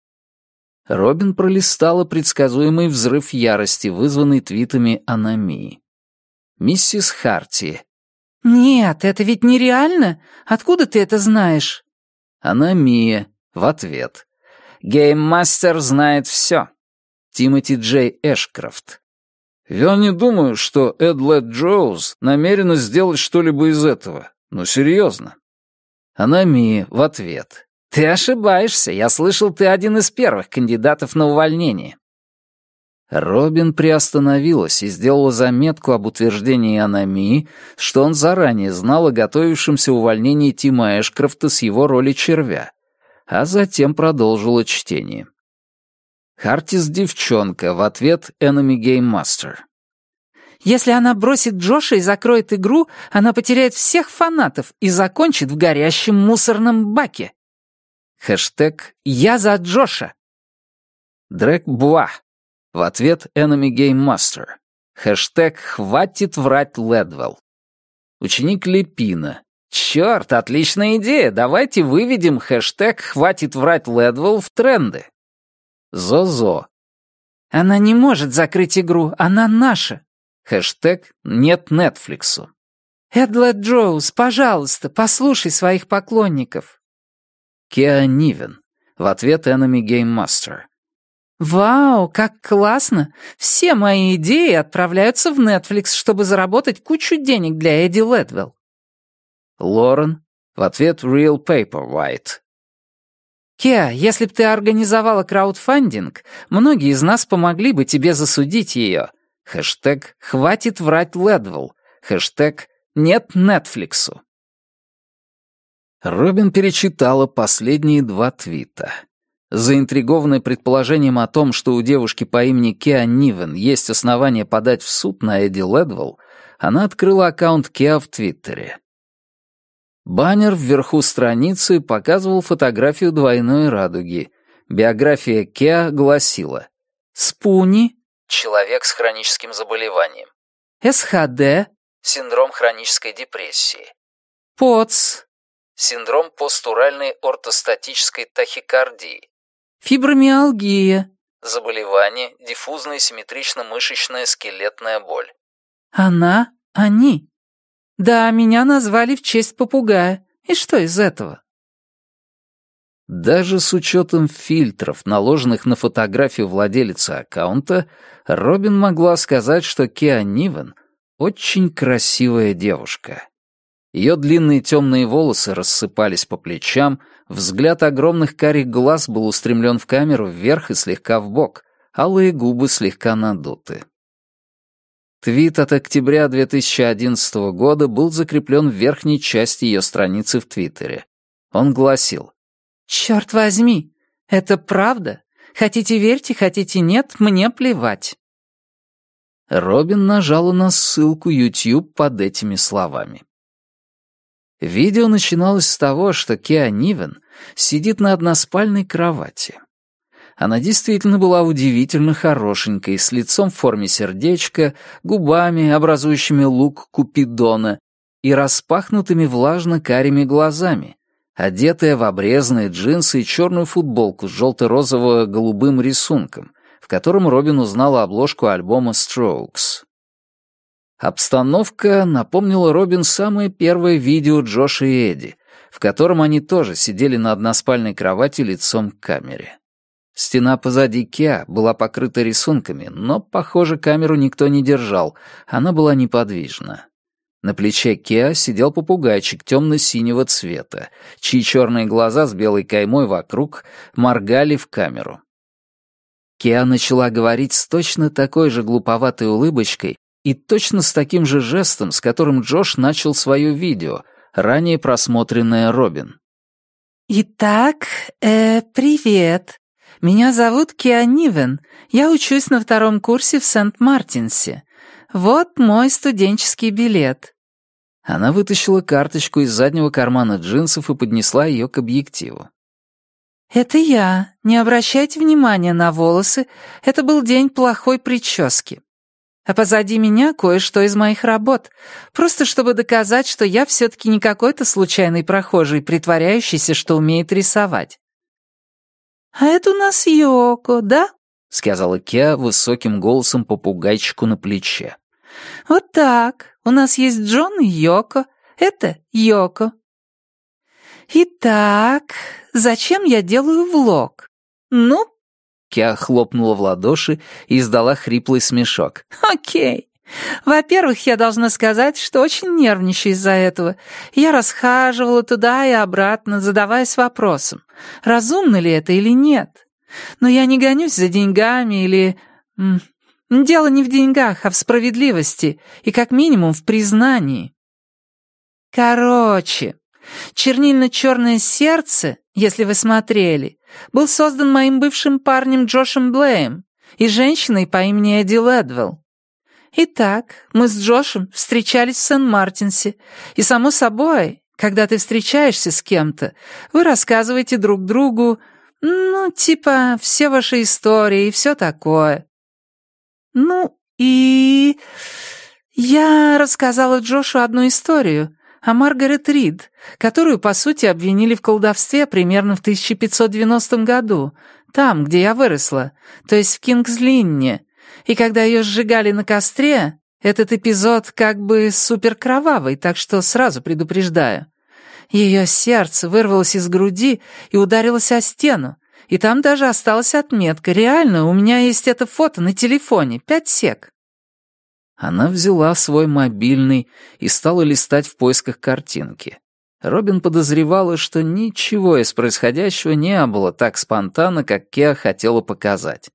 Робин пролистала предсказуемый взрыв ярости, вызванный твитами Анамии. Миссис Харти. «Нет, это ведь нереально. Откуда ты это знаешь?» Анамия в ответ. «Гейммастер знает все». Тимоти Джей Эшкрофт. «Я не думаю, что Эд Лед Джоуз намерена сделать что-либо из этого. Ну, серьезно». Анамия в ответ. «Ты ошибаешься. Я слышал, ты один из первых кандидатов на увольнение». Робин приостановилась и сделала заметку об утверждении Анамии, что он заранее знал о готовившемся увольнении Тима Эшкрофта с его роли червя, а затем продолжила чтение. Хартис девчонка в ответ Enemy Game Master. «Если она бросит Джоша и закроет игру, она потеряет всех фанатов и закончит в горящем мусорном баке». Хэштег «Я за Джоша». Дрек Буа в ответ Enemy Game Master. Хэштег «Хватит врать Ледвелл». Ученик Лепина. Черт, отличная идея, давайте выведем хэштег «Хватит врать Ледвелл» в тренды. Зозо. «Она не может закрыть игру, она наша». Хэштег «Нет Нетфликсу». «Эдлет Джоуз, пожалуйста, послушай своих поклонников». Кеа Нивен в ответ Enemy Game Master. «Вау, как классно! Все мои идеи отправляются в Netflix, чтобы заработать кучу денег для Эдди Ледвелл». Лорен в ответ Real Paper White. «Кеа, если б ты организовала краудфандинг, многие из нас помогли бы тебе засудить ее». Хэштег «Хватит врать Ледвелл». Хэштег «Нет Нетфликсу». Робин перечитала последние 2 твита. Заинтригованная предположением о том, что у девушки по имени Кеа Нивен есть основания подать в суд на Эдди Ледвелл, она открыла аккаунт Кеа в Твиттере. Баннер вверху страницы показывал фотографию двойной радуги. Биография Кеа гласила: «Спуни, человек с хроническим заболеванием. СХД, синдром хронической депрессии. ПОЦ, синдром постуральной ортостатической тахикардии. фибромиалгия, заболевание, диффузная симметрично-мышечная скелетная боль. Она, они. Да, меня назвали в честь попугая. И что из этого?» Даже с учетом фильтров, наложенных на фотографию владелицы аккаунта, Робин могла сказать, что Кеа Нивен очень красивая девушка. Ее длинные темные волосы рассыпались по плечам, Взгляд огромных карих глаз был устремлен в камеру вверх и слегка вбок, алые губы слегка надуты. Твит от октября 2011 года был закреплен в верхней части ее страницы в Твиттере. Он гласил: «Черт возьми, это правда? Хотите верьте, хотите нет, мне плевать». Робин нажала на ссылку YouTube под этими словами. Видео начиналось с того, что Кеа Нивен сидит на односпальной кровати. Она действительно была удивительно хорошенькой, с лицом в форме сердечка, губами, образующими лук Купидона, и распахнутыми влажно-карими глазами, одетая в обрезанные джинсы и черную футболку с желто-розово-голубым рисунком, в котором Робин узнала обложку альбома Strokes. Обстановка напомнила Робин самое первое видео Джоша и Эдди, в котором они тоже сидели на односпальной кровати лицом к камере. Стена позади Кеа была покрыта рисунками, но, похоже, камеру никто не держал, она была неподвижна. На плече Кеа сидел попугайчик темно-синего цвета, чьи черные глаза с белой каймой вокруг моргали в камеру. Кеа начала говорить с точно такой же глуповатой улыбочкой и точно с таким же жестом, с которым Джош начал свое видео, ранее просмотренное Робин. «Итак, привет. Меня зовут Кеа Нивен. Я учусь на 2-м курсе в Сент-Мартинсе. Вот мой студенческий билет». Она вытащила карточку из заднего кармана джинсов и поднесла ее к объективу. «Это я. Не обращайте внимания на волосы. Это был день плохой прически. А позади меня кое-что из моих работ. Просто чтобы доказать, что я все-таки не какой-то случайный прохожий, притворяющийся, что умеет рисовать». «А это у нас Йоко, да?» — сказала Кеа высоким голосом попугайчику на плече. «Вот так. У нас есть Джон и Йоко. Это Йоко. Итак, зачем я делаю влог? Ну?» Кеа хлопнула в ладоши и издала хриплый смешок. «Окей. Во-первых, я должна сказать, что очень нервничаю из-за этого. Я расхаживала туда и обратно, задаваясь вопросом, разумно ли это или нет. Но я не гонюсь за деньгами или... Дело не в деньгах, а в справедливости и как минимум в признании. Короче, «Чернильно-черное сердце», если вы смотрели, был создан моим бывшим парнем Джошем Блеем и женщиной по имени Эдди Лэдвелл. Итак, мы с Джошем встречались в Сент-Мартинсе, и, само собой, когда ты встречаешься с кем-то, вы рассказываете друг другу, типа, все ваши истории и все такое. Ну, и... я рассказала Джошу одну историю о Маргарет Рид, которую, по сути, обвинили в колдовстве примерно в 1590 году, там, где я выросла, то есть в Кингс-Линне. И когда ее сжигали на костре, этот эпизод как бы суперкровавый, так что сразу предупреждаю. Ее сердце вырвалось из груди и ударилось о стену, и там даже осталась отметка. Реально, у меня есть это фото на телефоне, 5 сек. Она взяла свой мобильный и стала листать в поисках картинки. Робин подозревала, что ничего из происходящего не было так спонтанно, как Кеа хотела показать.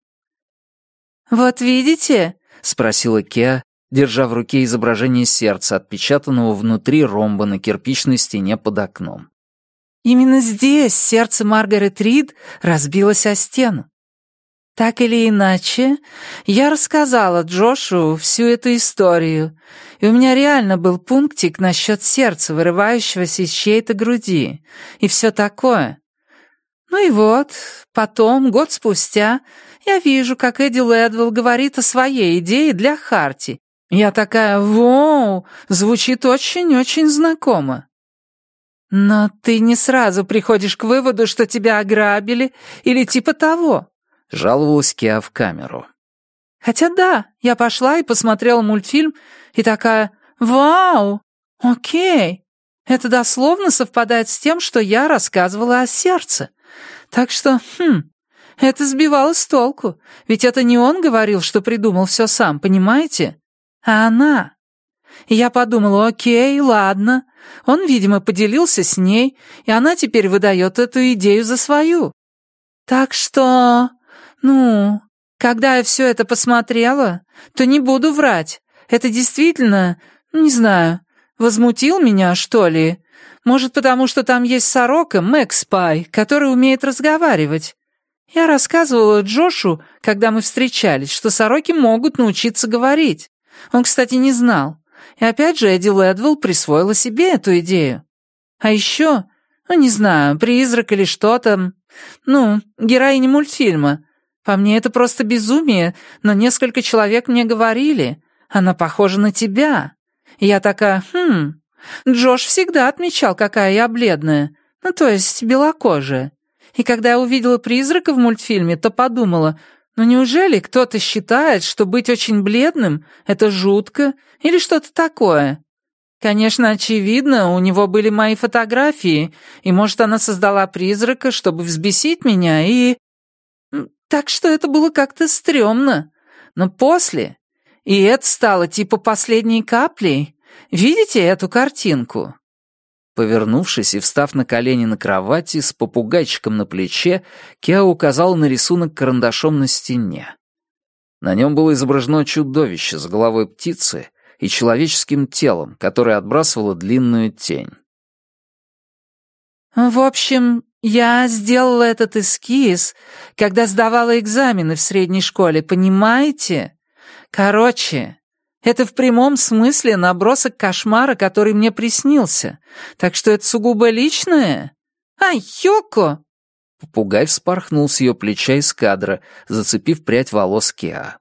«Вот видите?» — спросила Кеа, держа в руке изображение сердца, отпечатанного внутри ромба на кирпичной стене под окном. «Именно здесь сердце Маргарет Рид разбилось о стену. Так или иначе, я рассказала Джошу всю эту историю, и у меня реально был пунктик насчет сердца, вырывающегося из чьей-то груди, и все такое. Ну и вот, потом, год спустя, я вижу, как Эдди Лэдвелл говорит о своей идее для Харти. Я такая: «Воу, звучит очень-очень знакомо». «Но ты не сразу приходишь к выводу, что тебя ограбили или типа того», — жаловалась Кеа в камеру. «Хотя да, я пошла и посмотрела мультфильм, и такая: вау, окей, это дословно совпадает с тем, что я рассказывала о сердце. Так что, это сбивало с толку, ведь это не он говорил, что придумал все сам, понимаете? А она. И я подумала, окей, ладно. Он, видимо, поделился с ней, и она теперь выдает эту идею за свою. Так что, когда я все это посмотрела, то не буду врать. Это действительно, не знаю, возмутил меня, что ли? Может, потому что там есть сорока, Мэг-Спай, который умеет разговаривать. Я рассказывала Джошу, когда мы встречались, что сороки могут научиться говорить. Он, кстати, не знал. И опять же Эдди Лэдвелл присвоила себе эту идею. А еще, не знаю, призрак или что там, героиня мультфильма. По мне это просто безумие, но несколько человек мне говорили, она похожа на тебя. И я такая, Джош всегда отмечал, какая я бледная, то есть белокожая. И когда я увидела призрака в мультфильме, то подумала, неужели кто-то считает, что быть очень бледным — это жутко или что-то такое? Конечно, очевидно, у него были мои фотографии, и, может, она создала призрака, чтобы взбесить меня, и... Так что это было как-то стрёмно. Но после... И это стало типа последней каплей. Видите эту картинку?» Повернувшись и встав на колени на кровати с попугайчиком на плече, Кеа указала на рисунок карандашом на стене. На нем было изображено чудовище с головой птицы и человеческим телом, которое отбрасывало длинную тень. «В общем, я сделала этот эскиз, когда сдавала экзамены в средней школе, понимаете? Короче, это в прямом смысле набросок кошмара, который мне приснился, так что это сугубо личное. Ай, Йоко!» Попугай вспорхнул с ее плеча из кадра, зацепив прядь волос Кеа.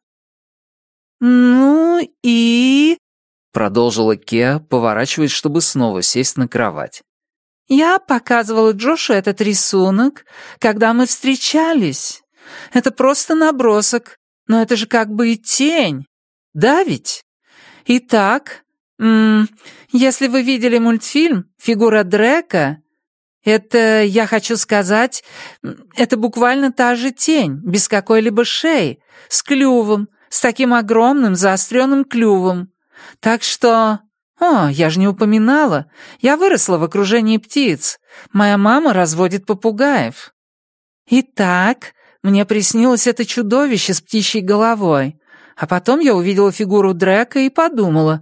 «Ну и...» — продолжила Кеа, поворачиваясь, чтобы снова сесть на кровать. «Я показывала Джошу этот рисунок, когда мы встречались. Это просто набросок, но это же как бы и тень. Да ведь? Итак, если вы видели мультфильм «Фигура Дрека», это, я хочу сказать, это буквально та же тень, без какой-либо шеи, с клювом, с таким огромным заостренным клювом. Так что... я же не упоминала. Я выросла в окружении птиц. Моя мама разводит попугаев. Итак, мне приснилось это чудовище с птичьей головой. А потом я увидела фигуру Дрека и подумала,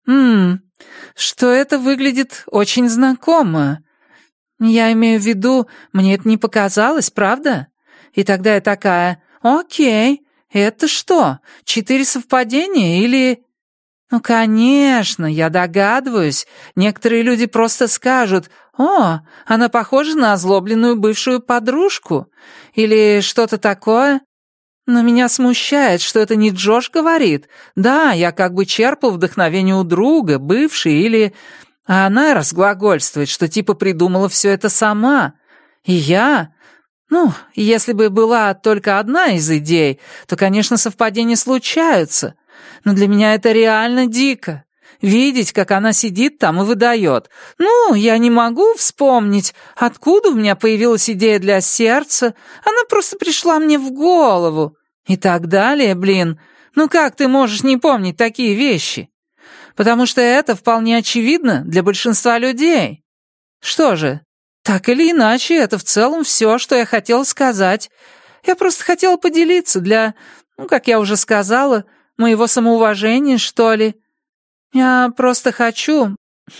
что это выглядит очень знакомо. Я имею в виду, мне это не показалось, правда? И тогда я такая, окей, это что, 4 совпадения или... Конечно, я догадываюсь. Некоторые люди просто скажут, она похожа на озлобленную бывшую подружку или что-то такое. Но меня смущает, что это не Джош говорит. Да, я как бы черпал вдохновение у друга, бывшей или... А она разглагольствует, что типа придумала все это сама. И я... если бы была только одна из идей, то, конечно, совпадения случаются. Но для меня это реально дико. Видеть, как она сидит там и выдает. Я не могу вспомнить, откуда у меня появилась идея для сердца. Она просто пришла мне в голову. И так далее, блин. Как ты можешь не помнить такие вещи? Потому что это вполне очевидно для большинства людей. Что же, так или иначе, это в целом все, что я хотела сказать. Я просто хотела поделиться для, как я уже сказала, моего самоуважения, что ли. Я просто хочу,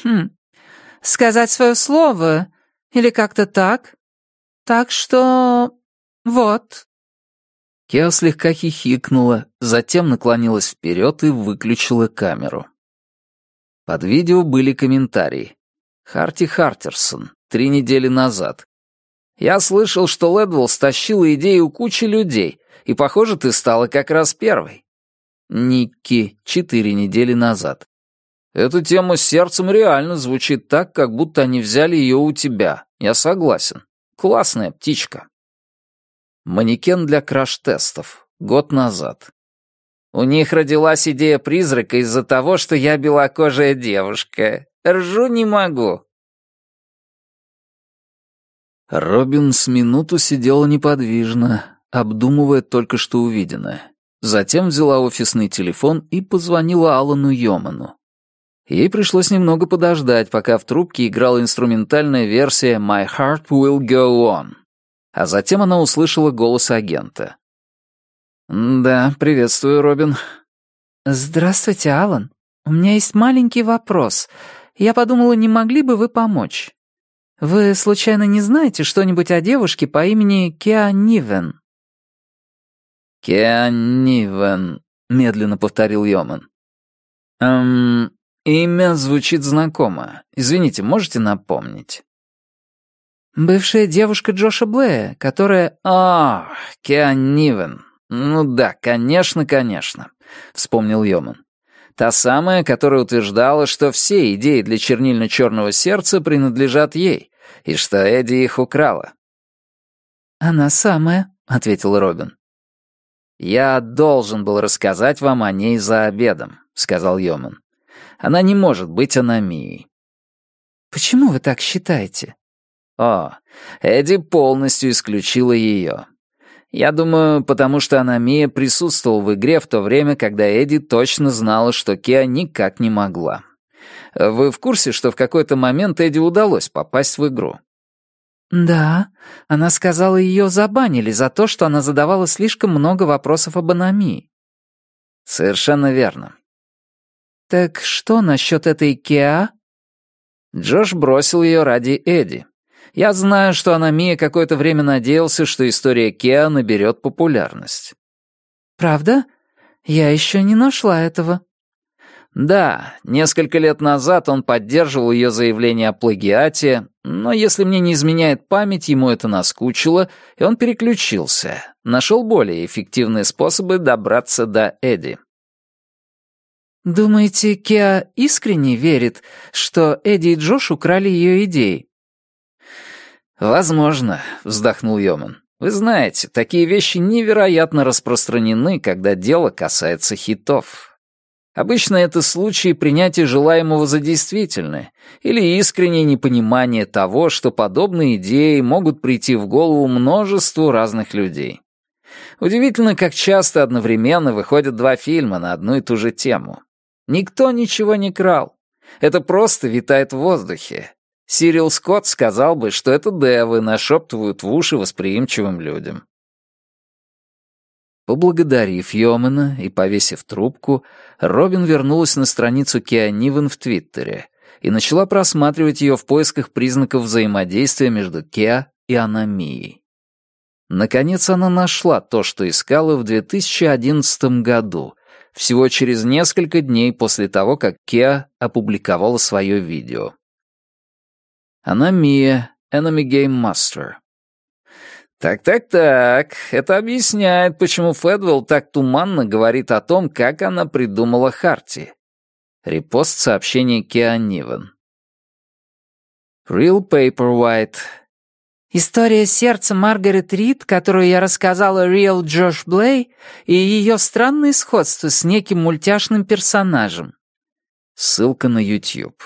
сказать свое слово, или как-то так. Так что... вот». Кеа слегка хихикнула, затем наклонилась вперед и выключила камеру. Под видео были комментарии. Харти Хартерсон, 3 недели назад. «Я слышал, что Лэдвелл стащила идею у кучи людей, и, похоже, ты стала как раз первой». Никки, 4 недели назад. «Эта тема с сердцем реально звучит так, как будто они взяли ее у тебя. Я согласен. Классная птичка». Манекен для краш-тестов. Год назад. «У них родилась идея призрака из-за того, что я белокожая девушка. Ржу не могу». Робин с минуту сидела неподвижно, обдумывая только что увиденное. Затем взяла офисный телефон и позвонила Алану Йоману. Ей пришлось немного подождать, пока в трубке играла инструментальная версия «My Heart Will Go On», а затем она услышала голос агента. «Да, приветствую, Робин». «Здравствуйте, Алан. У меня есть маленький вопрос. Я подумала, не могли бы вы помочь? Вы, случайно, не знаете что-нибудь о девушке по имени Кеа Нивен?» «Кеа Нивен», — медленно повторил Йоман. Имя звучит знакомо. Извините, можете напомнить?» «Бывшая девушка Джоша Блея, которая...» Кеа Нивен. Ну да, конечно, — вспомнил Йоман. Та самая, которая утверждала, что все идеи для чернильно-черного сердца принадлежат ей, и что Эдди их украла. «Она самая», — ответил Робин. «Я должен был рассказать вам о ней за обедом», — сказал Йоман. «Она не может быть аномией». «Почему вы так считаете?» Эдди полностью исключила ее. Я думаю, потому что аномия присутствовала в игре в то время, когда Эдди точно знала, что Кеа никак не могла. Вы в курсе, что в какой-то момент Эдди удалось попасть в игру? «Да, она сказала, ее забанили за то, что она задавала слишком много вопросов об аномии». «Совершенно верно». «Так что насчет этой Кеа?» Джош бросил ее ради Эдди. Я знаю, что аномия какое-то время надеялся, что история Кеа наберет популярность. «Правда? Я еще не нашла этого». Да, несколько лет назад он поддерживал ее заявление о плагиате, но если мне не изменяет память, ему это наскучило, и он переключился, нашел более эффективные способы добраться до Эдди. «Думаете, Кеа искренне верит, что Эдди и Джош украли ее идеи?» «Возможно», — вздохнул Йоман. «Вы знаете, такие вещи невероятно распространены, когда дело касается хитов. Обычно это случаи принятия желаемого за действительное или искреннее непонимание того, что подобные идеи могут прийти в голову множеству разных людей. Удивительно, как часто одновременно выходят два фильма на одну и ту же тему. Никто ничего не крал. Это просто витает в воздухе. Сирил Скотт сказал бы, что это девы нашептывают в уши восприимчивым людям». Поблагодарив Йомана и повесив трубку, Робин вернулась на страницу Кеа Нивен в Твиттере и начала просматривать ее в поисках признаков взаимодействия между Кеа и аномией. Наконец она нашла то, что искала в 2011 году, всего через несколько дней после того, как Кеа опубликовала свое видео. Аномия, Enemy Game Master. Так, это объясняет, почему Фэдвелл так туманно говорит о том, как она придумала Харти. Репост сообщения Кеа Нивен. Real Paperwhite. «История сердца Маргарет Рид, которую я рассказала Real Джош Блей, и ее странное сходство с неким мультяшным персонажем». Ссылка на YouTube.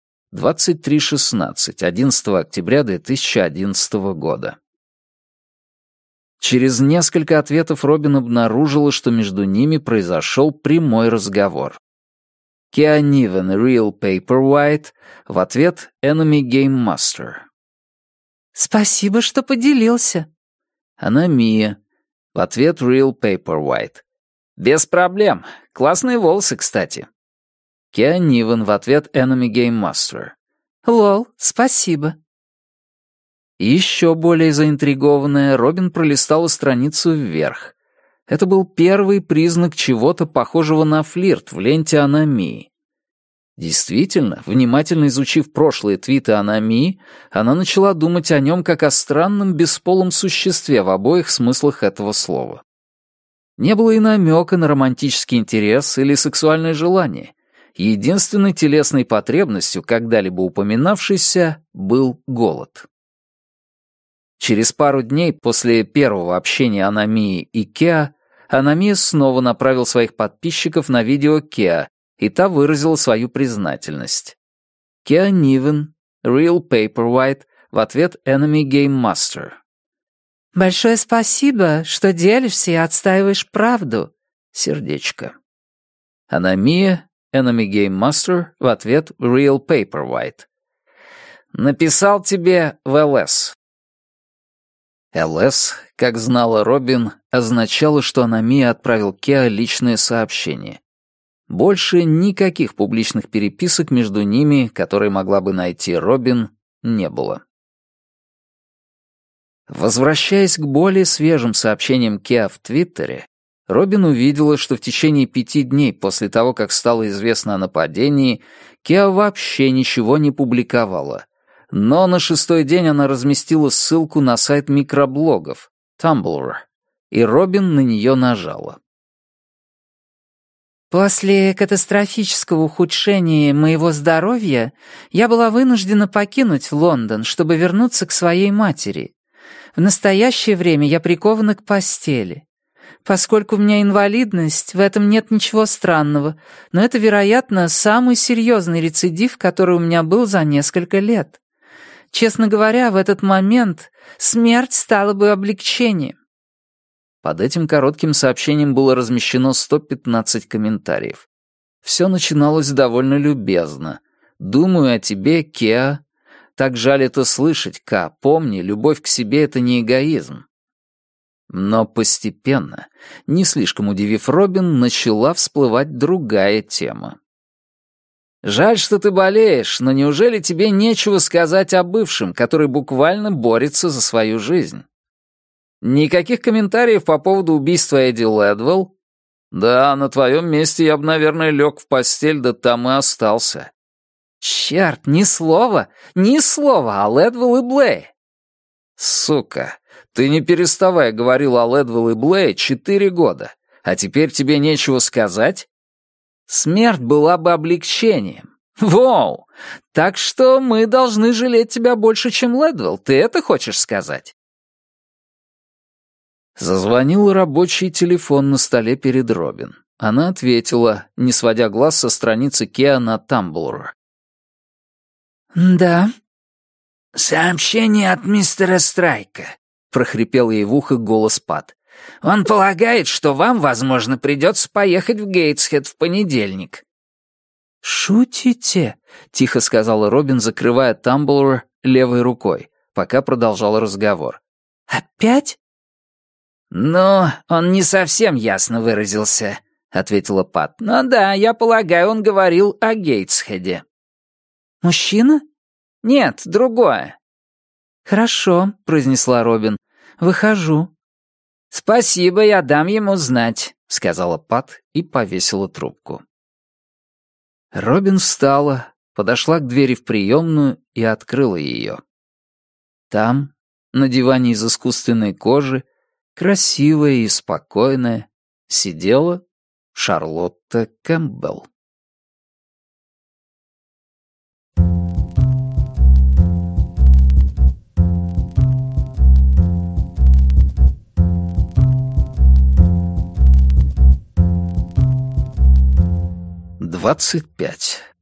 23:16, 11 октября 2011 года. Через несколько ответов Робин обнаружила, что между ними произошел прямой разговор. Кеа Нивен Real Paperwhite, в ответ Enemy Game Master. «Спасибо, что поделился». Аномия, в ответ Real Paperwhite. «Без проблем. Классные волосы, кстати». Кеа Нивен, в ответ Enemy Game Master. «Лол, спасибо». Еще более заинтригованная, Робин пролистала страницу вверх. Это был первый признак чего-то похожего на флирт в ленте аномии. Действительно, внимательно изучив прошлые твиты аномии, она начала думать о нем как о странном бесполом существе в обоих смыслах этого слова. Не было и намека на романтический интерес или сексуальное желание. Единственной телесной потребностью, когда-либо упоминавшейся, был голод. Через пару дней после первого общения Аномии и Кеа, Аномия снова направил своих подписчиков на видео Кеа, и та выразила свою признательность. Кеа Нивен, Real Paperwhite, в ответ Enemy Game Master. «Большое спасибо, что делишься и отстаиваешь правду». Сердечко. Аномия, Enemy Game Master, в ответ Real Paperwhite. Написал тебе в ЛС. ЛС, как знала Робин, означало, что Аномия отправил Кеа личное сообщение. Больше никаких публичных переписок между ними, которые могла бы найти Робин, не было. Возвращаясь к более свежим сообщениям Кеа в Твиттере, Робин увидела, что в течение 5 дней после того, как стало известно о нападении, Кеа вообще ничего не публиковала. Но на 6-й день она разместила ссылку на сайт микроблогов Tumblr, и Робин на нее нажала. «После катастрофического ухудшения моего здоровья я была вынуждена покинуть Лондон, чтобы вернуться к своей матери. В настоящее время я прикована к постели. Поскольку у меня инвалидность, в этом нет ничего странного, но это, вероятно, самый серьезный рецидив, который у меня был за несколько лет. Честно говоря, в этот момент смерть стала бы облегчением». Под этим коротким сообщением было размещено 115 комментариев. Все начиналось довольно любезно. «Думаю о тебе, Кеа. Так жаль это слышать, Ка. Помни, любовь к себе — это не эгоизм». Но постепенно, не слишком удивив Робин, начала всплывать другая тема. «Жаль, что ты болеешь, но неужели тебе нечего сказать о бывшем, который буквально борется за свою жизнь?» Никаких комментариев по поводу убийства Эдди Лэдвелл? Да, на твоем месте я бы, наверное, лег в постель, да там и остался. Черт, ни слова о Лэдвелл и Блэй. Сука, ты не переставая говорил о Лэдвелл и Блэй 4 года, а теперь тебе нечего сказать? Смерть была бы облегчением. Воу! Так что мы должны жалеть тебя больше, чем Лэдвелл, ты это хочешь сказать? Зазвонил рабочий телефон на столе перед Робин. Она ответила, не сводя глаз со страницы Кеа на Tumblr. «Да». «Сообщение от мистера Страйка», — прохрипел ей в ухо голос Пат. «Он полагает, что вам, возможно, придется поехать в Гейтсхед в понедельник». «Шутите?» — тихо сказала Робин, закрывая Tumblr левой рукой, пока продолжал разговор. «Опять?» «Ну, он не совсем ясно выразился», — ответила Пат. «Но да, я полагаю, он говорил о Гейтсхеде». «Мужчина?» «Нет, другое». «Хорошо», — произнесла Робин. «Выхожу». «Спасибо, я дам ему знать», — сказала Пат и повесила трубку. Робин встала, подошла к двери в приемную и открыла ее. Там, на диване из искусственной кожи, красивая и спокойная, сидела Шарлотта Кэмпбелл. «25.